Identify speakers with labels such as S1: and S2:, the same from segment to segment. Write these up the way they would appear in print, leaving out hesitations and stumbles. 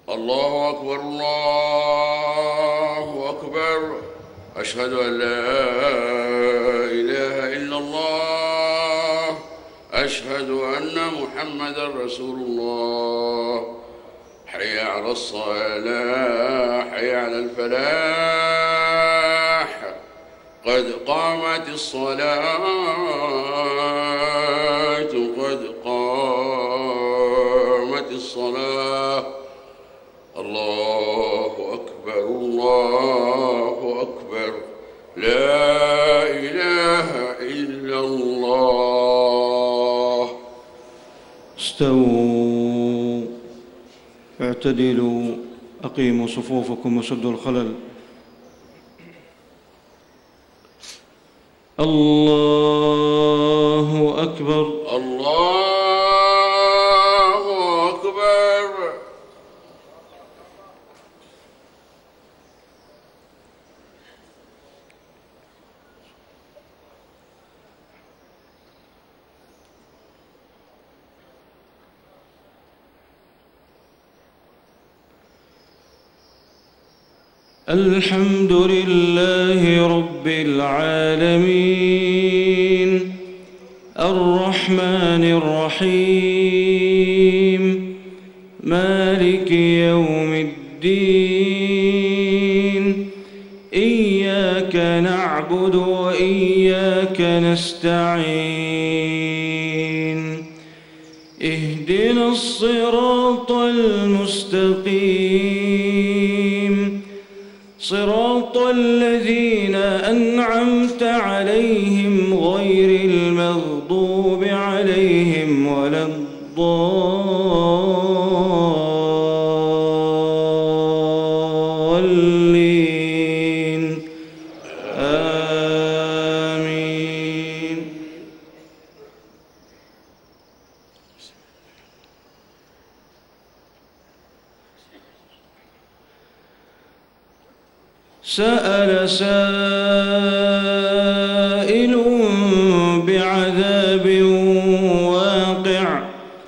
S1: الله أكبر الله أكبر. أشهد أن لا إله إلا الله. أشهد أن محمدا رسول الله. حي على الصلاة، حي على الفلاح، قد قامت الصلاة، قد قامت الصلاة. الله أكبر الله أكبر. لا إله إلا الله.
S2: استووا، اعتدلوا، أقيموا صفوفكم وسدوا الخلل. الله أكبر
S1: الله أكبر.
S2: الحمد لله رب العالمين، الرحمن الرحيم، مالك يوم الدين. إياك نعبد وإياك نستعين. اهدنا الصراط المستقيم، صراط الذين أنعمت عليهم غير المغضوب عليهم ولا الضالين. آمين. سأل سائل بعذاب واقع،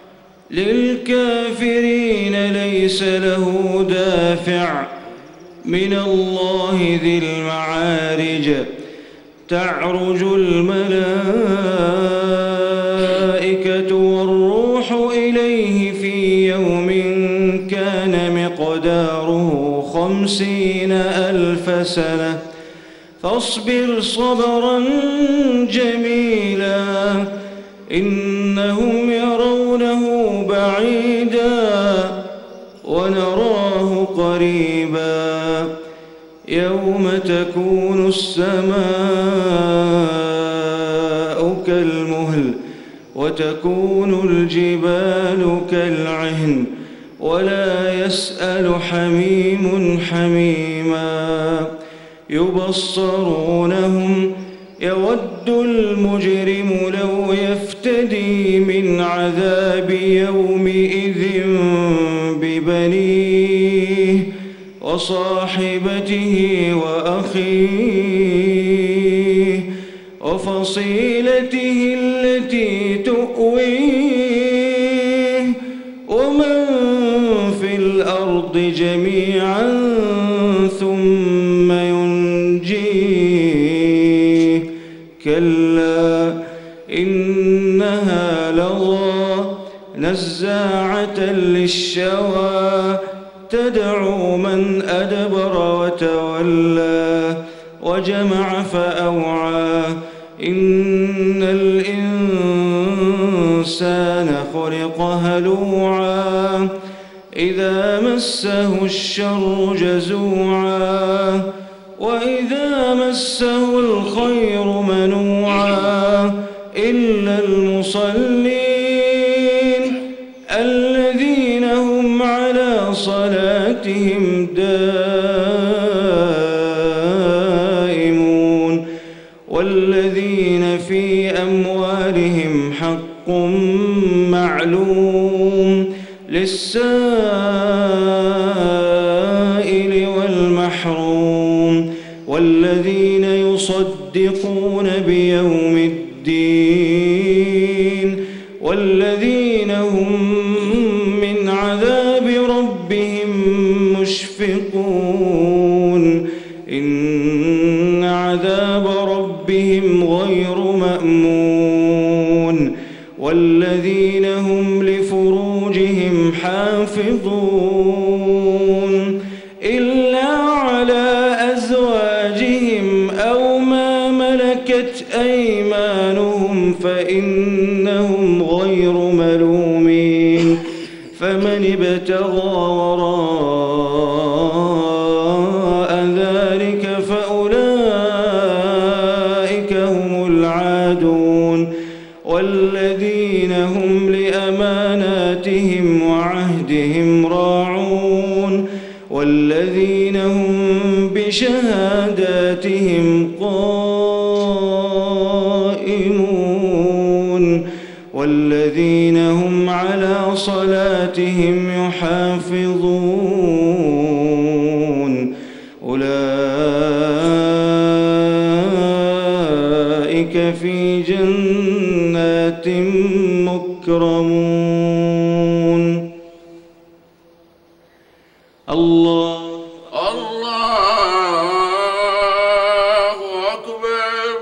S2: للكافرين ليس له دافع، من الله ذي المعارج. تعرج الملائكة والروح إليه في يوم كان مقداره 50,000 سنة. فاصبر صبرا جميلا، إنهم يرونه بعيدا ونراه قريبا. يوم تكون السماء كالمهل وتكون الجبال كالعهن، ولا يسأل حميم حميما. يبصرونهم، يود المجرم لو يفتدي من عذاب يومئذ ببنيه وصاحبته وأخيه وفصيلته التي تؤويه ومن في الأرض جميعا ثم ينجيه. كلا إنها لظى، نزاعة للشوى، تدعو من أدبر وتولى وجمع فأوعى. إن الإنسان خلق هلوعا، إذا مسه الشر جزوعا، وإذا مسه الخير منوعا. إلا المصلين الذين هم على صلاتهم دائمون، والذين في أموالهم حق معلوم للسائل والمحروم، والذين يصدقون بيوم الدين، والذين هم من عذاب ربهم لفروجهم حافظون إلا على أزواجهم أو ما ملكت أيمانهم فإنهم غير ملومين فمن ابتغى وراء ذلك فأولئك هم العادون والذين هم لأماناتهم وعهدهم راعون والذين هم بشهاداتهم قائمون والذين هم على صلاتهم يحافظون أولئك في جنات مكرمون الله
S1: أكبر.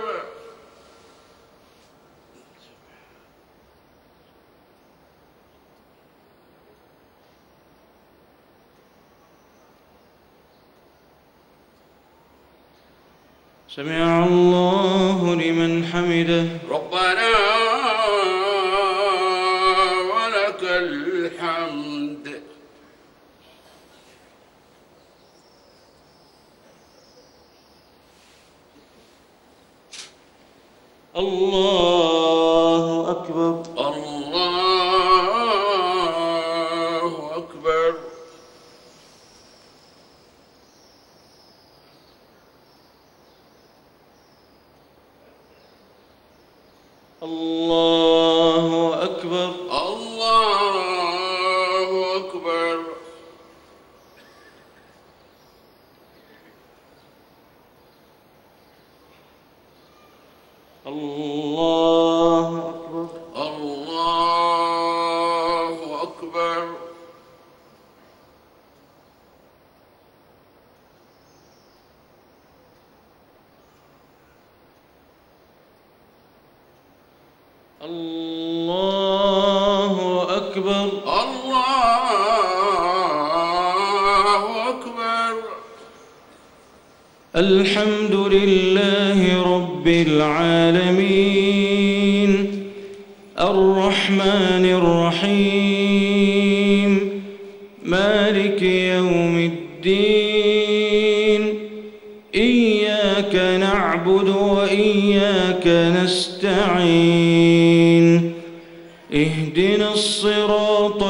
S2: سمع الله لمن حمده
S1: ربنا ولك الحمد.
S2: الله أكبر.
S1: الله أكبر.
S2: الله أكبر.
S1: الله أكبر.
S2: الله أكبر.
S1: الله أكبر.
S2: الله أكبر.
S1: الله أكبر.
S2: الحمد لله رب العالمين الرحمن الرحيم مالك يوم الدين إياك نعبد وإياك نستعين اهدنا الصراط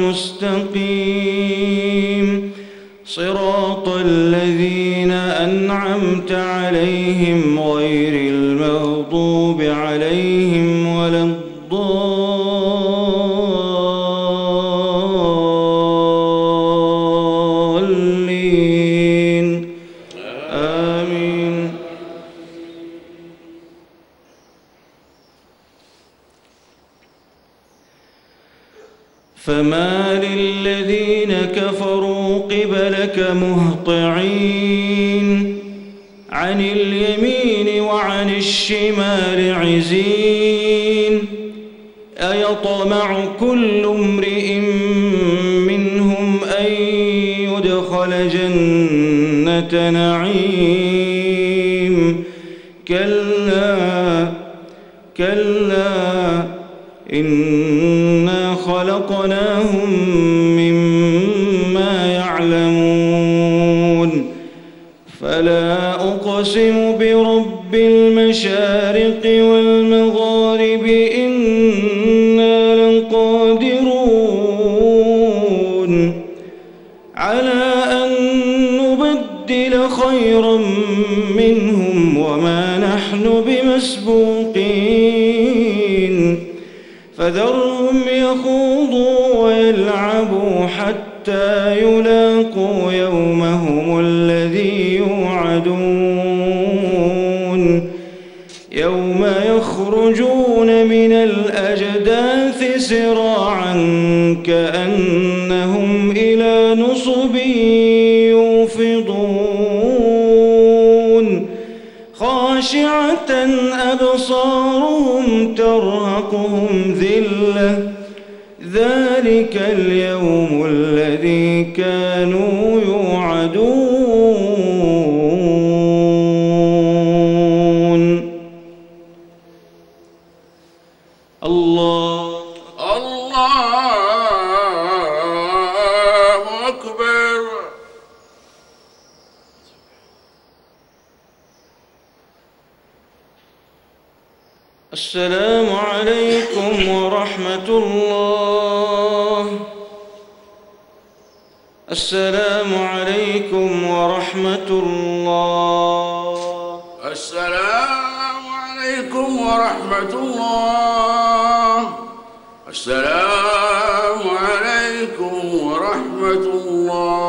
S2: المستقيم صراط الذين أنعمت عليهم غير المغضوب عليهم ولا الضالين آمين. فما للذين كفروا قبلك مهطعين عن اليمين وعن الشمال عزين أيطمع كل امرئ منهم أن يدخل جنة نعيم كلا كلا إنا خلقناهم مما يعلمون فلا أقسم برب المشارق والمغارب إنا لقادرون على أن نبدل خيرا منهم وما نحن بمسبوقين فذرهم يخوضوا ويلعبوا حتى يلاقوا يومهم الذي يوعدون يوم يخرجون من الأجداث سراعا كأنهم إلى نصب يوفضون خاشعة أبصارهم ترهقهم ذلة ذلك ذلك اليوم الذي كانوا يوعدون. الله
S1: أكبر.
S2: السلام عليكم ورحمة الله. السلام عليكم ورحمة الله.
S1: السلام عليكم ورحمة الله. السلام عليكم ورحمة الله.